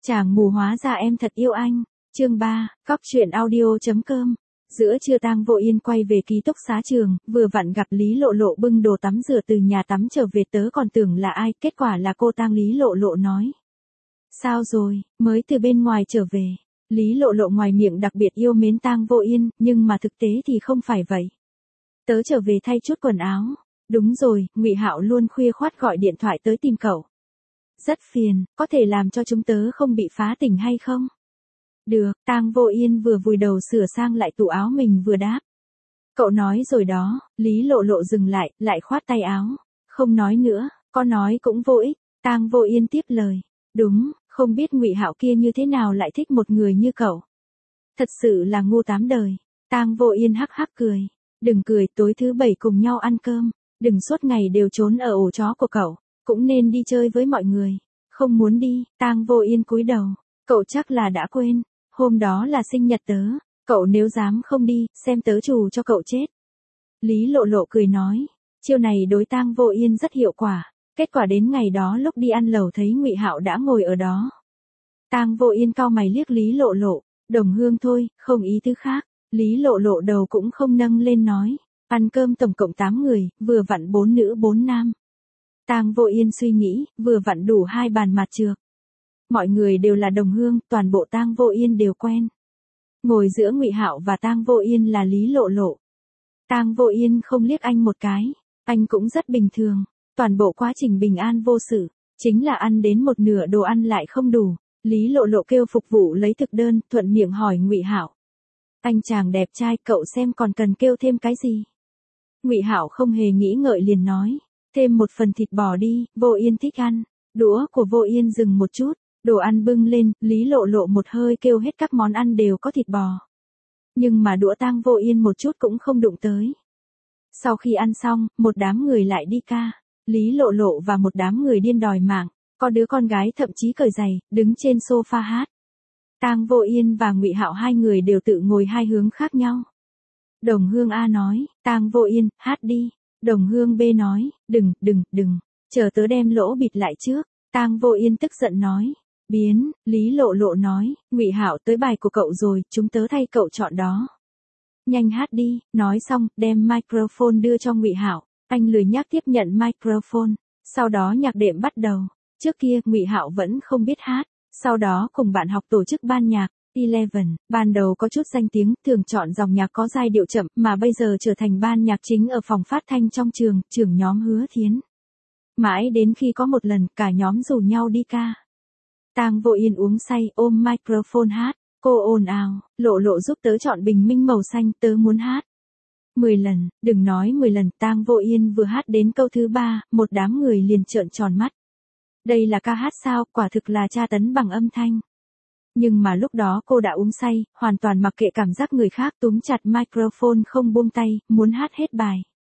Chàng mù hóa ra em thật yêu anh. Chương 3, cóc truyện audio.com. Giữa trưa Tang Vô Yên quay về ký túc xá trường, vừa vặn gặp Lý Lộ Lộ bưng đồ tắm rửa từ nhà tắm trở về, tớ còn tưởng là ai, kết quả là cô Tang. Lý Lộ Lộ nói. Sao rồi, mới từ bên ngoài trở về. Lý Lộ Lộ ngoài miệng đặc biệt yêu mến Tang Vô Yên, nhưng mà thực tế thì không phải vậy. Tớ trở về thay chút quần áo. Đúng rồi, Ngụy Hạo luôn khuya khoắt gọi điện thoại tới tìm cậu. Rất phiền, có thể làm cho chúng tớ không bị phá tình hay không? Được, Tang Vô Yên vừa vùi đầu sửa sang lại tủ áo mình vừa đáp. Cậu nói rồi đó. Lý Lộ Lộ dừng lại khoát tay áo. Không nói nữa, có nói cũng vô ích. Tang Vô Yên tiếp lời. Đúng, không biết Ngụy Hạo kia như thế nào lại thích một người như cậu. Thật sự là ngu tám đời. Tang Vô Yên hắc hắc cười. Đừng cười, tối thứ bảy cùng nhau ăn cơm. Đừng suốt ngày đều trốn ở ổ chó của cậu. Cũng nên đi chơi với mọi người. Không muốn đi. Tang Vô Yên cúi đầu. Cậu chắc là đã quên. Hôm đó là sinh nhật tớ. Cậu nếu dám không đi, xem tớ trù cho cậu chết. Lý Lộ Lộ cười nói. Chiêu này đối Tang Vô Yên rất hiệu quả. Kết quả đến ngày đó lúc đi ăn lẩu thấy Ngụy Hạo đã ngồi ở đó. Tang Vô Yên cau mày liếc Lý Lộ Lộ. Đồng hương thôi, không ý tứ khác. Lý Lộ Lộ đầu cũng không nâng lên nói. Ăn cơm tổng cộng 8 người, vừa vặn 4 nữ 4 nam. Tang Vô Yên suy nghĩ, vừa vặn đủ 2 bàn mặt trược. Mọi người đều là đồng hương, toàn bộ Tang Vô Yên đều quen. Ngồi giữa Ngụy Hạo và Tang Vô Yên là Lý Lộ Lộ. Tang Vô Yên không liếc anh một cái, anh cũng rất bình thường, toàn bộ quá trình bình an vô sự, chính là ăn đến một nửa đồ ăn lại không đủ. Lý Lộ Lộ kêu phục vụ lấy thực đơn, thuận miệng hỏi Ngụy Hạo. Anh chàng đẹp trai, cậu xem còn cần kêu thêm cái gì? Ngụy Hạo không hề nghĩ ngợi liền nói, thêm một phần thịt bò đi, Vô Yên thích ăn. Đũa của Vô Yên dừng một chút. Đồ ăn bưng lên, Lý Lộ Lộ một hơi kêu hết các món ăn đều có thịt bò. Nhưng mà đũa Tang Vô Yên một chút cũng không đụng tới. Sau khi ăn xong, một đám người lại đi ca. Lý Lộ Lộ và một đám người điên đòi mạng. Có đứa con gái thậm chí cởi giày, đứng trên sofa hát. Tang Vô Yên và Ngụy Hạo hai người đều tự ngồi hai hướng khác nhau. Đồng hương A nói, Tang Vô Yên, hát đi. Đồng hương B nói, đừng, chờ tớ đem lỗ bịt lại trước. Tang Vô Yên tức giận nói. Biến, Lý Lộ Lộ nói, Ngụy Hạo tới bài của cậu rồi, chúng tớ thay cậu chọn đó. Nhanh hát đi, nói xong, đem microphone đưa cho Ngụy Hạo, anh lười nhác tiếp nhận microphone, sau đó nhạc đệm bắt đầu. Trước kia, Ngụy Hạo vẫn không biết hát, sau đó cùng bạn học tổ chức ban nhạc, Eleven, ban đầu có chút danh tiếng, thường chọn dòng nhạc có giai điệu chậm, mà bây giờ trở thành ban nhạc chính ở phòng phát thanh trong trường, trưởng nhóm Hứa Thiến. Mãi đến khi có một lần, cả nhóm rủ nhau đi ca. Tang Vô Yên uống say, ôm microphone hát, cô ồn ào, Lộ Lộ giúp tớ chọn bình minh màu xanh, tớ muốn hát. 10 lần, đừng nói 10 lần, Tang Vô Yên vừa hát đến câu thứ 3, một đám người liền trợn tròn mắt. Đây là ca hát sao, quả thực là tra tấn bằng âm thanh. Nhưng mà lúc đó cô đã uống say, hoàn toàn mặc kệ cảm giác người khác, túm chặt microphone không buông tay, muốn hát hết bài.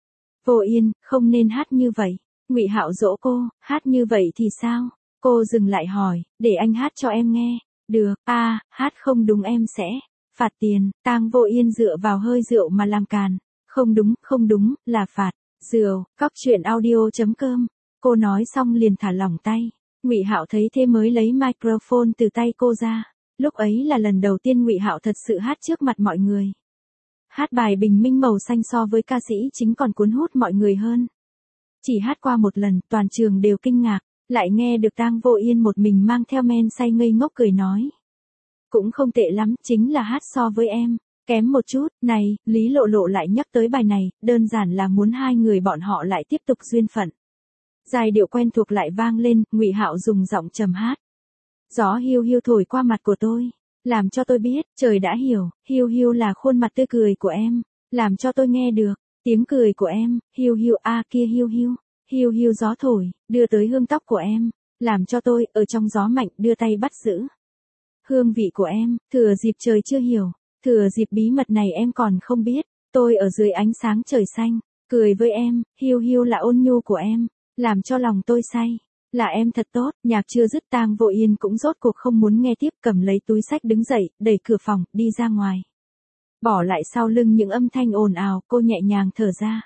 Vô Yên, không nên hát như vậy. Ngụy Hạo dỗ cô, hát như vậy thì sao? Cô dừng lại hỏi, để anh hát cho em nghe. Được, hát không đúng em sẽ phạt tiền. Tang Vô Yên dựa vào hơi rượu mà làm càn. Không đúng, là phạt. Rượu, cóc truyện audio.com. Cô nói xong liền thả lỏng tay. Ngụy Hạo thấy thế mới lấy microphone từ tay cô ra. Lúc ấy là lần đầu tiên Ngụy Hạo thật sự hát trước mặt mọi người. Hát bài bình minh màu xanh so với ca sĩ chính còn cuốn hút mọi người hơn. Chỉ hát qua một lần, toàn trường đều kinh ngạc. Lại nghe được Tang Vô Yên một mình mang theo men say ngây ngốc cười nói. Cũng không tệ lắm, chính là hát so với em, kém một chút. Này, Lý Lộ Lộ lại nhắc tới bài này, đơn giản là muốn hai người bọn họ lại tiếp tục duyên phận. Giai điệu quen thuộc lại vang lên, Ngụy Hạo dùng giọng trầm hát. Gió hiu hiu thổi qua mặt của tôi, làm cho tôi biết, trời đã hiểu, hiu hiu là khuôn mặt tươi cười của em, làm cho tôi nghe được, tiếng cười của em, hiu hiu kia hiu hiu. Hiu hiu gió thổi, đưa tới hương tóc của em, làm cho tôi, ở trong gió mạnh, đưa tay bắt giữ. Hương vị của em, thừa dịp trời chưa hiểu, thừa dịp bí mật này em còn không biết, tôi ở dưới ánh sáng trời xanh, cười với em, hiu hiu là ôn nhu của em, làm cho lòng tôi say, là em thật tốt. Nhạc chưa dứt, Tang Vô Yên cũng rốt cuộc không muốn nghe tiếp, cầm lấy túi xách đứng dậy, đẩy cửa phòng, đi ra ngoài. Bỏ lại sau lưng những âm thanh ồn ào, cô nhẹ nhàng thở ra.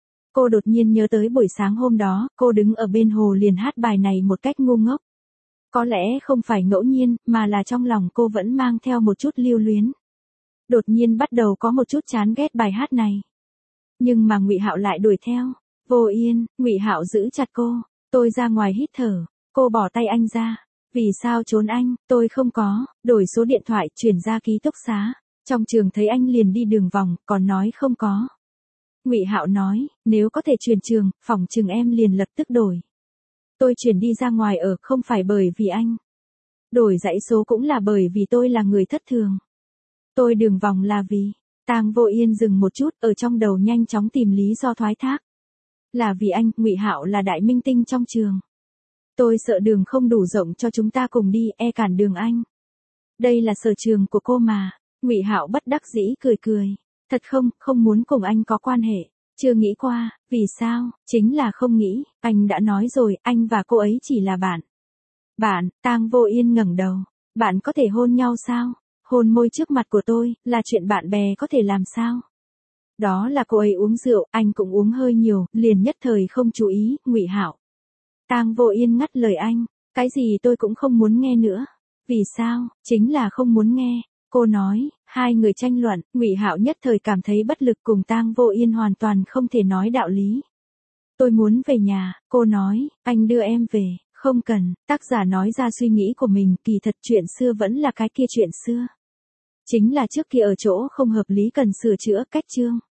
Cô đột nhiên nhớ tới buổi sáng hôm đó, cô đứng ở bên hồ liền hát bài này một cách ngu ngốc. Có lẽ không phải ngẫu nhiên, mà là trong lòng cô vẫn mang theo một chút lưu luyến. Đột nhiên bắt đầu có một chút chán ghét bài hát này. Nhưng mà Ngụy Hạo lại đuổi theo. Vô Yên, Ngụy Hạo giữ chặt cô. Tôi ra ngoài hít thở. Cô bỏ tay anh ra. Vì sao trốn anh? Tôi không có. Đổi số điện thoại chuyển ra ký túc xá. Trong trường thấy anh liền đi đường vòng, còn nói không có. Ngụy Hạo nói, nếu có thể chuyển trường, phỏng chừng em liền lập tức đổi. Tôi chuyển đi ra ngoài ở không phải bởi vì anh. Đổi dãy số cũng là bởi vì tôi là người thất thường. Tôi đường vòng là vì, Tang Vô Yên dừng một chút, ở trong đầu nhanh chóng tìm lý do thoái thác. Là vì anh, Ngụy Hạo là đại minh tinh trong trường. Tôi sợ đường không đủ rộng cho chúng ta cùng đi, cản đường anh. Đây là sở trường của cô mà. Ngụy Hạo bất đắc dĩ cười cười. Thật không muốn cùng anh có quan hệ. Chưa nghĩ qua, vì sao? Chính là không nghĩ, anh đã nói rồi, anh và cô ấy chỉ là bạn. Bạn, Tang Vô Yên ngẩng đầu. Bạn có thể hôn nhau sao? Hôn môi trước mặt của tôi, là chuyện bạn bè có thể làm sao? Đó là cô ấy uống rượu, anh cũng uống hơi nhiều, liền nhất thời không chú ý, Ngụy Hạo. Tang Vô Yên ngắt lời anh, cái gì tôi cũng không muốn nghe nữa. Vì sao? Chính là không muốn nghe. Cô nói, hai người tranh luận, Ngụy Hạo nhất thời cảm thấy bất lực, cùng Tang Vô Yên hoàn toàn không thể nói đạo lý. Tôi muốn về nhà, cô nói, anh đưa em về, không cần, tác giả nói ra suy nghĩ của mình, kỳ thật chuyện xưa vẫn là cái kia chuyện xưa. Chính là trước kia ở chỗ không hợp lý cần sửa chữa, cách chương.